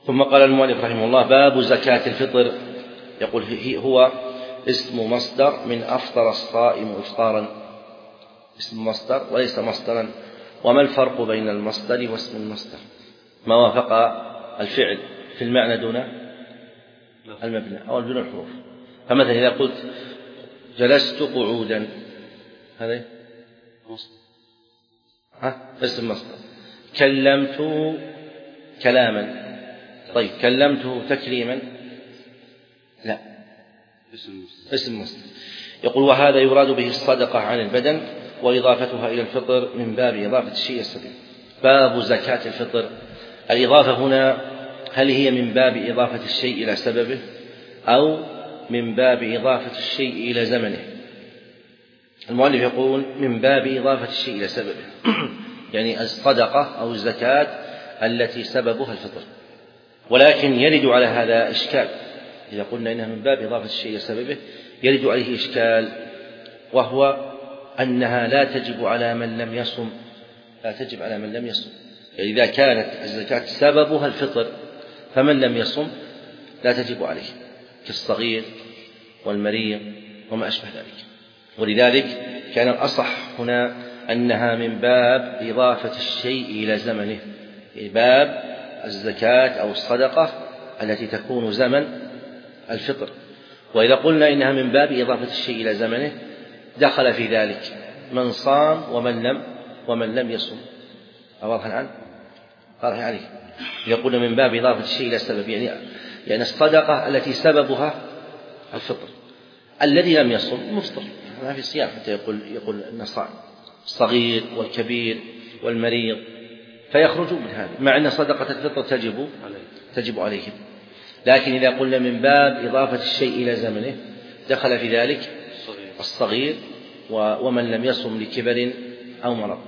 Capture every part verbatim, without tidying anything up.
ثم قال المؤلف رحمه الله: باب زكاة الفطر. يقول هو اسم مصدر من أفطر الصائم إفطارا، اسم مصدر وليس مصدرا. وما الفرق بين المصدر واسم المصدر؟ ما وافق الفعل في المعنى دون المبنى أو دون الحروف. فمثلا إذا قلت جلست قعودا، هذا ها اسم مصدر. كلمت كلاما، طيب كلمته تكريما، لا، اسم مصدر. يقول: وهذا يراد به الصدقة عن البدن وإضافتها إلى الفطر من باب إضافة الشيء السبيل. باب زكاة الفطر. الإضافة هنا هل هي من باب إضافة الشيء إلى سببه أو من باب إضافة الشيء إلى زمنه؟ المؤلف يقول من باب إضافة الشيء إلى سببه يعني الصدقة أو الزكاة التي سببها الفطر. ولكن يرد على هذا إشكال، إذا قلنا إنها من باب إضافة الشيء إلى سببه يرد عليه إشكال، وهو أنها لا تجب على من لم يصم، لا تجب على من لم يصم. يعني إذا كانت الزكاة سببها الفطر فمن لم يصم لا تجب عليه، كالصغير والمريض وما أشبه ذلك. ولذلك كان الأصح هنا أنها من باب إضافة الشيء إلى زمنه، باب الزكاة أو الصدقة التي تكون زمن الفطر. وإذا قلنا إنها من باب إضافة الشيء إلى زمنه دخل في ذلك من صام ومن لم ومن لم يصم. واضح الآن؟ واضح عليه. إذا قلنا من باب إضافة الشيء إلى السبب يعني يعني الصدقة التي سببها الفطر، الذي لم يصم مفطر ما في صيام حتى يقول يقول إن صام، الصغير والكبير والمريض فيخرجوا من هذا، مع أن صدقة الفطر تجب تجب عليهم. لكن إذا قلنا من باب إضافة الشيء إلى زمنه دخل في ذلك الصغير ومن لم يصم لكبر أو مرض.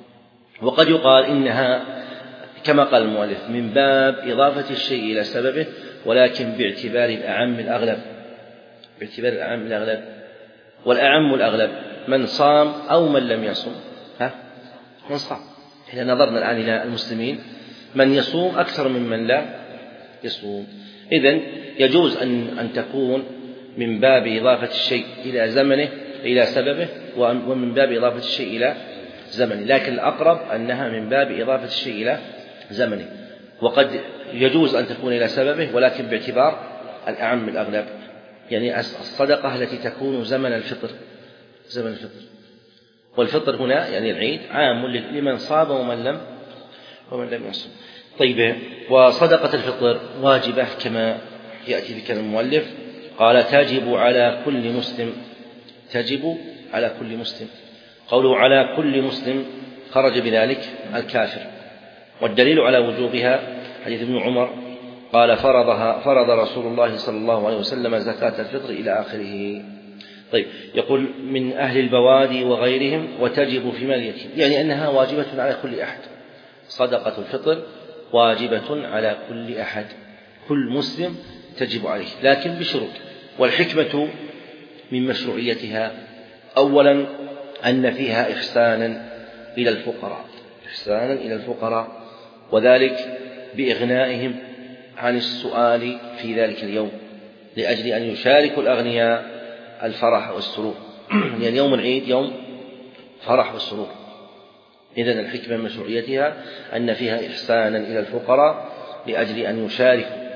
وقد يقال إنها كما قال المؤلف من باب إضافة الشيء إلى سببه، ولكن باعتبار الأعم الأغلب، باعتبار الأعم الأغلب. والأعم الأغلب من صام أو من لم يصم، ها من صام. إذا نظرنا الآن إلى المسلمين من يصوم أكثر ممن لا يصوم. إذن يجوز أن أن تكون من باب إضافة الشيء إلى زمنه إلى سببه، ومن باب إضافة الشيء إلى زمنه، لكن الأقرب أنها من باب إضافة الشيء إلى زمنه. وقد يجوز أن تكون إلى سببه ولكن باعتبار الأعم الأغلب، يعني الصدقة التي تكون زمن الفطر، زمن الفطر. والفطر هنا يعني العيد عام لمن صام ومن لم ومن لم يصم. طيب، وصدقة الفطر واجبة كما يأتي بكلام المؤلف، قال تجب على كل مسلم، تجب على كل مسلم. قوله على كل مسلم خرج بذلك الكافر، والدليل على وجوبها حديث ابن عمر قال فرضها فرض رسول الله صلى الله عليه وسلم زكاة الفطر إلى آخره. طيب، يقول من أهل البوادي وغيرهم وتجب في مال اليتيم، يعني أنها واجبة على كل أحد. صدقة الفطر واجبة على كل أحد، كل مسلم تجب عليه، لكن بشروط. والحكمة من مشروعيتها أولا أن فيها إحسانا إلى الفقراء، إحسانا إلى الفقراء، وذلك بإغنائهم عن السؤال في ذلك اليوم لأجل أن يشاركوا الأغنياء الفرح والسرور، يعني يوم العيد يوم فرح والسرور. إذن الحكمة من مشروعيتها أن فيها إحسانا إلى الفقراء لأجل أن يشاركوا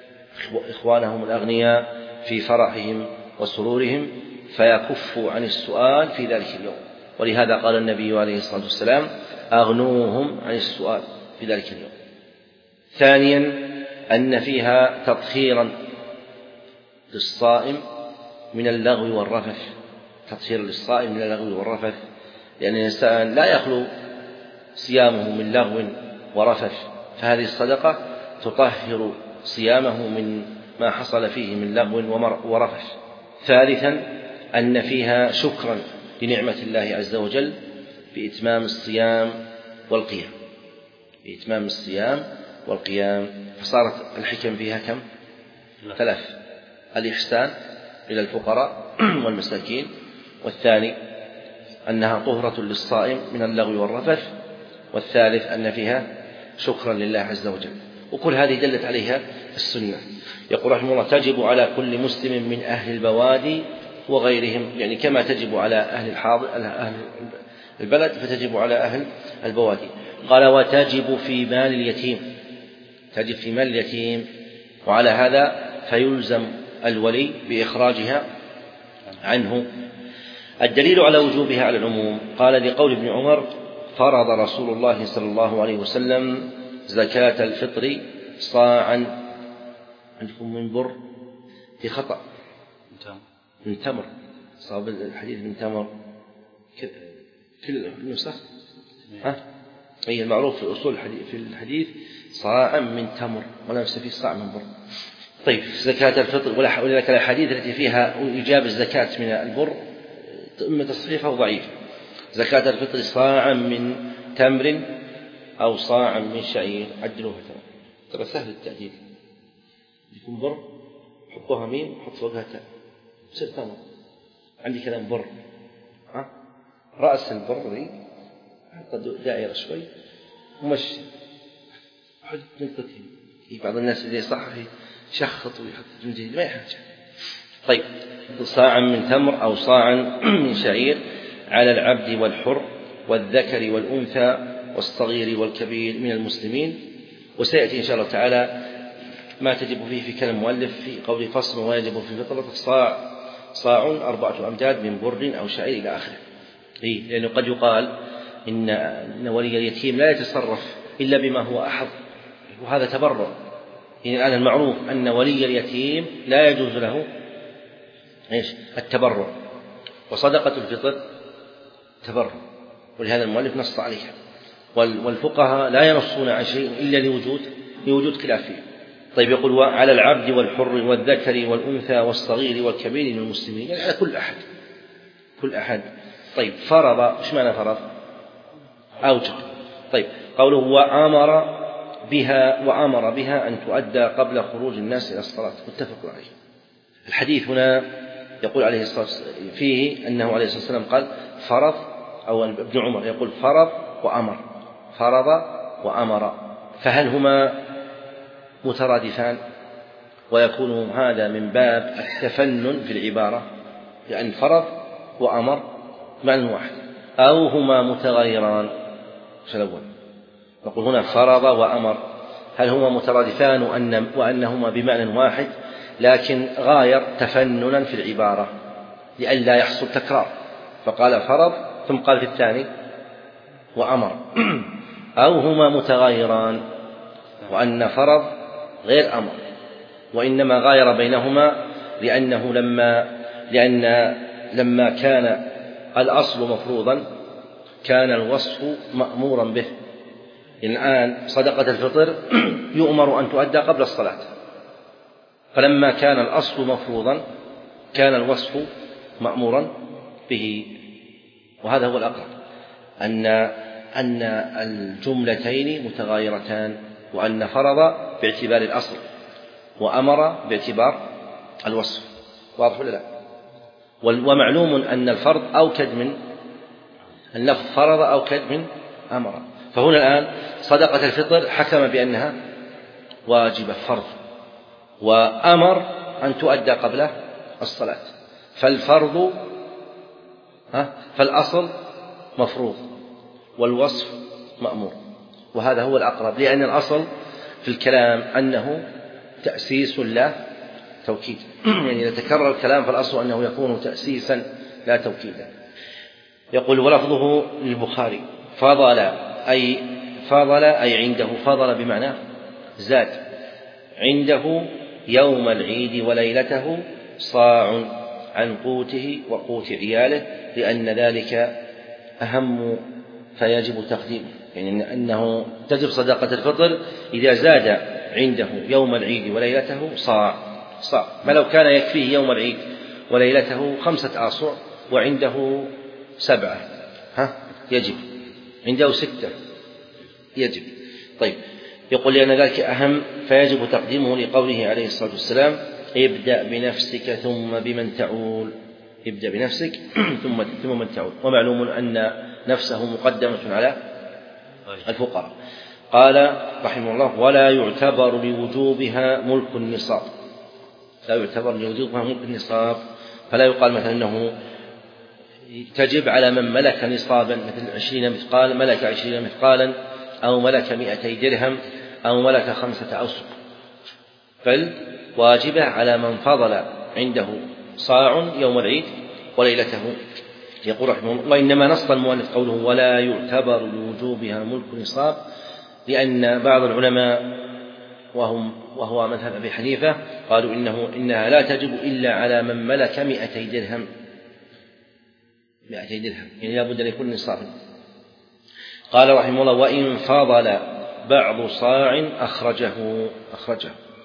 إخوانهم الأغنياء في فرحهم وسرورهم فيكفوا عن السؤال في ذلك اليوم. ولهذا قال النبي عليه الصلاة والسلام أغنوهم عن السؤال في ذلك اليوم. ثانيا أن فيها تطهيرا للصائم من اللغو والرفث، تطهير للصائم من اللغو والرفث، لأن الإنسان لا يخلو صيامه من لغو ورفث، فهذه الصدقة تطهر صيامه من ما حصل فيه من لغو ورفث. ثالثا أن فيها شكرا لنعمة الله عز وجل بإتمام الصيام والقيام، بإتمام الصيام والقيام. فصارت الحكم فيها كم؟ ثلاث: الإحسان إلى الفقراء والمساكين، والثاني أنها طهرة للصائم من اللغو والرفث، والثالث أن فيها شكرا لله عز وجل. وكل هذه دلت عليها السنة. يقول رحمه الله: تجب على كل مسلم من أهل البوادي وغيرهم، يعني كما تجب على أهل الحاضر أهل البلد فتجب على أهل البوادي. قال: وتجب في مال اليتيم، تجب في مال اليتيم، وعلى هذا فيلزم الولي بإخراجها عنه. الدليل على وجوبها على العموم: قال لقول ابن عمر: فرض رسول الله صلى الله عليه وسلم زكاة الفطر صاعا، عندكم من بر في خطأ من تمر، صاب الحديث من تمر كل النسخ، ها هي المعروف في أصول الحديث في الحديث صاعا من تمر، ولا فيه صاع من بر. طيب، زكاة الفطر، ولذلك الأحاديث التي فيها إيجاب الزكاة من البر إما تصحيحها ضعيف. زكاة الفطر صاعا من تمر أو صاعا من شعير، عدلوها ترى سهل التعديل، يكون بر حطوها ميم حط فوقها تاء تصير تمر. عندي كلام بر، ها رأس البر ذي حط دائرة شوي ومشي حط نقطتين. بعض الناس اللي صح يشخط ويحط جنجيل ما يحتاج. طيب، صاعا من تمر أو صاعا من شعير على العبد والحر والذكر والأنثى والصغير والكبير من المسلمين. وسيأتي إن شاء الله تعالى ما تجب فيه في كلام المؤلف في قول فصل ويجب في الفطرة صاع صاع أربعة أمداد من بر أو شعير إلى آخره. إيه؟ لأنه قد يقال إن, إن ولي اليتيم لا يتصرف إلا بما هو أحظ، وهذا تبرع. يعني الآن المعروف أن ولي اليتيم لا يجوز له إيش؟ التبرع، وصدقة الفطر تبرع، ولهذا المؤلف نص عليها. والفقهاء لا ينصون عن شيء إلا لوجود لوجود خلاف فيه. طيب، يقول: وعلى العبد والحر والذكر والأنثى والصغير والكبير من المسلمين، يعني على كل أحد كل أحد. طيب، فرض، إيش معنى فرض؟ أوجب. طيب، قوله: وأمر بها وأمر بها أن تؤدى قبل خروج الناس إلى الصلاة، متفق عليه. الحديث هنا يقول عليه الصلاة والسلام فيه أنه عليه الصلاة والسلام قال فرض، أو ابن عمر يقول فرض وأمر، فرض وأمر، فهل هما مترادفان؟ ويكون هذا من باب التفنن في العبارة، لأن فرض وأمر معنى واحد، أو هما متغيران. الأول نقول هنا فرض وأمر، هل هما مترادفان وأن وأنهما بمعنى واحد، لكن غاير تفننا في العبارة لئلا يحصل تكرار، فقال فرض ثم قال في الثاني وأمر، أو هما متغايران وأن فرض غير أمر، وإنما غاير بينهما لأنه لما لأن لما كان الأصل مفروضا كان الوصف مأمورا به. الآن صدقة الفطر يؤمر أن تؤدى قبل الصلاة، فلما كان الأصل مفروضا كان الوصف مأمورا به. وهذا هو الأقرب، أن أن الجملتين متغايرتان، وأن فرض باعتبار الأصل وأمر باعتبار الوصف. واضح ولا لا؟ ومعلوم أن الفرض أوكد من اللفظ فرض أوكد من أمر. فهنا الآن صدقة الفطر حكم بأنها واجبة فرض، وأمر أن تؤدى قبل الصلاة، فالفرض ها فالأصل مفروض والوصف مأمور. وهذا هو الأقرب، لأن الأصل في الكلام أنه تأسيس لا توكيد، يعني إذا تكرر الكلام فالأصل أنه يكون تأسيسا لا توكيدا. يقول: ولفظه للبخاري فضل، أي فضل أي عنده، فضل بمعنى زاد، عنده يوم العيد وليلته صاع عن قوته وقوت عياله، لأن ذلك أهم فيجب تقديمه، يعني أنه تجب صدقة الفطر إذا زاد عنده يوم العيد وليلته صاع صاع، ما لو كان يكفيه يوم العيد وليلته خمسة آصع وعنده سبعة ها يجب، عنده ستة يجب. طيب، يقول لأن ذلك أهم فيجب تقديمه لقوله عليه الصلاة والسلام: ابدأ بنفسك ثم بمن تعول، ابدأ بنفسك ثم ثم من تعول. ومعلوم أن نفسه مقدمة على الفقراء. قال رحمه الله: ولا يعتبر لوجوبها ملك النصاب. لا يعتبر لوجوبها ملك النصاب، فلا يقال مثلا أنه تجب على من ملك نصابا مثل عشرين مثقال ملك عشرين مثقالا، أو ملك مئتي درهم، أو ملك خمسة أوسق، بل واجبة على من فضل عنده صاع يوم العيد وليلته. يقول رحمه الله: وإنما نص المؤلف قوله ولا يعتبر لوجوبها ملك نصاب، لأن بعض العلماء وهم وهو مذهب أبي حنيفة قالوا إنه إنها لا تجب إلا على من ملك مئتي درهم مئتي درهم يعني لا بد أن يكون نصابا. قال رحمه الله: وإن فضل بعض صاع أخرجه أخرجه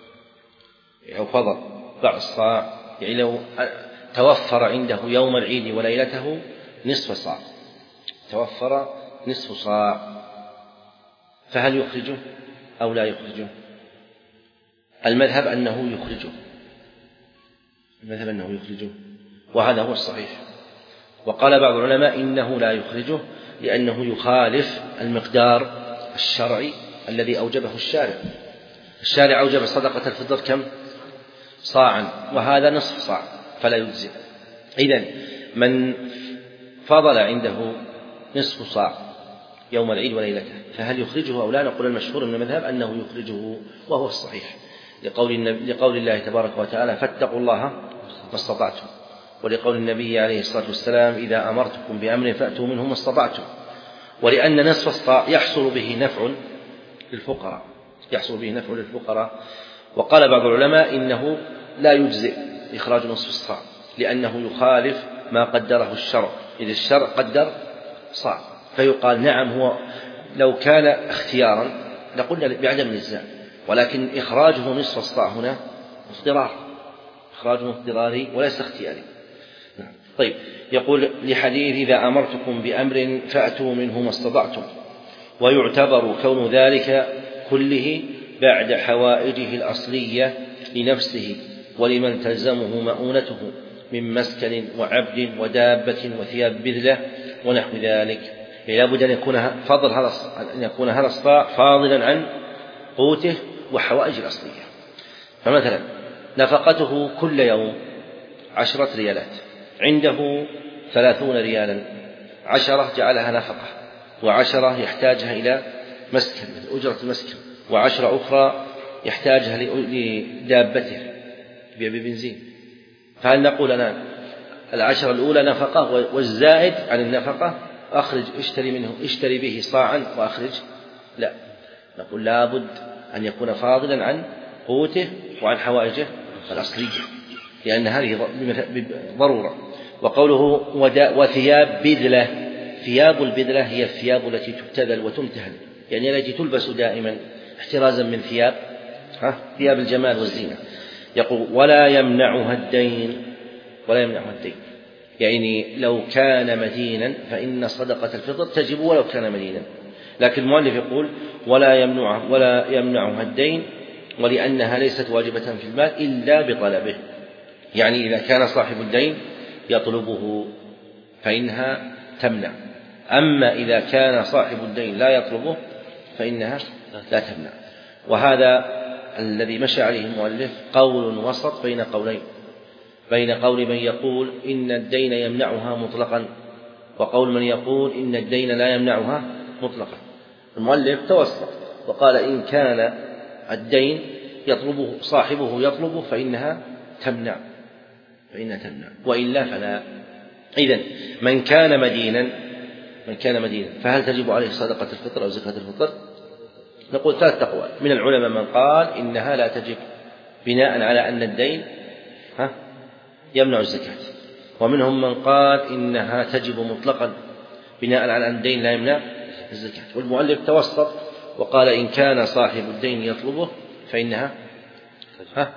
أو فضل بعض صاع، يعني لو توفر عنده يوم العيد وليلته نصف صاع، توفر نصف صاع، فهل يخرجه أو لا يخرجه؟ المذهب أنه يخرجه المذهب أنه يخرجه وهذا هو الصحيح. وقال بعض العلماء إنه لا يخرجه لأنه يخالف المقدار الشرعي الذي أوجبه الشارع. الشارع أوجب صدقة الفطر كم؟ صاعا، وهذا نصف صاع، فلا يجزئ. إذن من فضل عنده نصف صاع يوم العيد وليلته فهل يخرجه أو لا؟ نقول المشهور من المذهب أنه يخرجه وهو الصحيح، لقول, لقول الله تبارك وتعالى: فاتقوا الله ما استطعتم، ولقول النبي عليه الصلاة والسلام: إذا أمرتكم بأمر فأتوا منه ما استطعتم، ولأن نصف الصاع يحصل به نفع للفقراء يحصل به نفع للفقراء. وقال بعض العلماء إنه لا يجزئ إخراج نصف الصاع لأنه يخالف ما قدره الشرع، إذ الشرع قدر صاع، فيقال نعم هو لو كان اختيارا لقلنا بعدم الإجزاء، ولكن إخراجه نصف الصاع هنا اضطرار، إخراجه اضطراري وليس اختياري. طيب، يقول لحديث: إذا أمرتكم بأمر فأتوا منه ما استطعتم. ويعتبر كون ذلك كله بعد حوائجه الأصلية لنفسه ولمن تلزمه مؤونته من مسكن وعبد ودابة وثياب بذلة ونحو ذلك. لا بد أن يكون فضل هذا أن يكون هذا الصاع فاضلا عن قوته وحوائج الأصلية. فمثلا نفقته كل يوم عشرة ريالات، عنده ثلاثون ريالا، عشرة جعلها نفقة، وعشرة يحتاجها إلى مسكن أجرة المسكن، وعشرة أخرى يحتاجها لدابته ببنزين. فهل نقول أنا العشرة الأولى نفقة والزائد عن النفقة أخرج اشتري منه اشتري به صاعا وأخرج؟ لا، نقول لابد أن يكون فاضلا عن قوته وعن حوائجه الأصلية، لأن هذه ضرورة. وقوله وثياب بذلة، ثياب البذلة هي الثياب التي تبتذل وتمتهن، يعني التي تلبس دائما احترازا من ثياب ها ثياب الجمال والزينة. يقول: ولا يمنعها الدين ولا يمنعها الدين يعني لو كان مدينا فإن صدقة الفطر تجب ولو كان مدينا، لكن المؤلف يقول: ولا يمنعها ولا يمنعها الدين، ولأنها ليست واجبة في المال إلا بطلبه، يعني إذا كان صاحب الدين يطلبه فإنها تمنع، أما إذا كان صاحب الدين لا يطلبه فإنها لا تمنع. وهذا الذي مشى عليه المؤلف قول وسط بين قولين، بين قول من يقول إن الدين يمنعها مطلقا وقول من يقول إن الدين لا يمنعها مطلقا. المؤلف توسط وقال: إن كان الدين يطلبه صاحبه يطلبه فإنها تمنع فإنها تمنع وإلا فلا. إذن من كان مدينا من كان مدينا فهل تجب عليه صدقة الفطر أو زكاة الفطر؟ نقول ثلاث أقوال من العلماء: من قال إنها لا تجب بناء على أن الدين ها يمنع الزكاة، ومنهم من قال إنها تجب مطلقا بناء على أن الدين لا يمنع الزكاة. والمؤلف توسط وقال: إن كان صاحب الدين يطلبه فإنها ها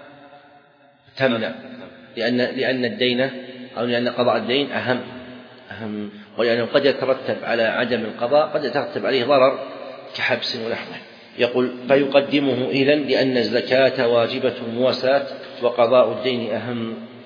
تمنع، لأن لأن الدين أو لأن قضاء الدين أهم أهم ولأنه قد يترتب على عدم القضاء قد يترتب عليه ضرر كحبس ونحوه. يقول: فيقدمه إذن لأن الزكاة واجبة مواساة وقضاء الدين أهم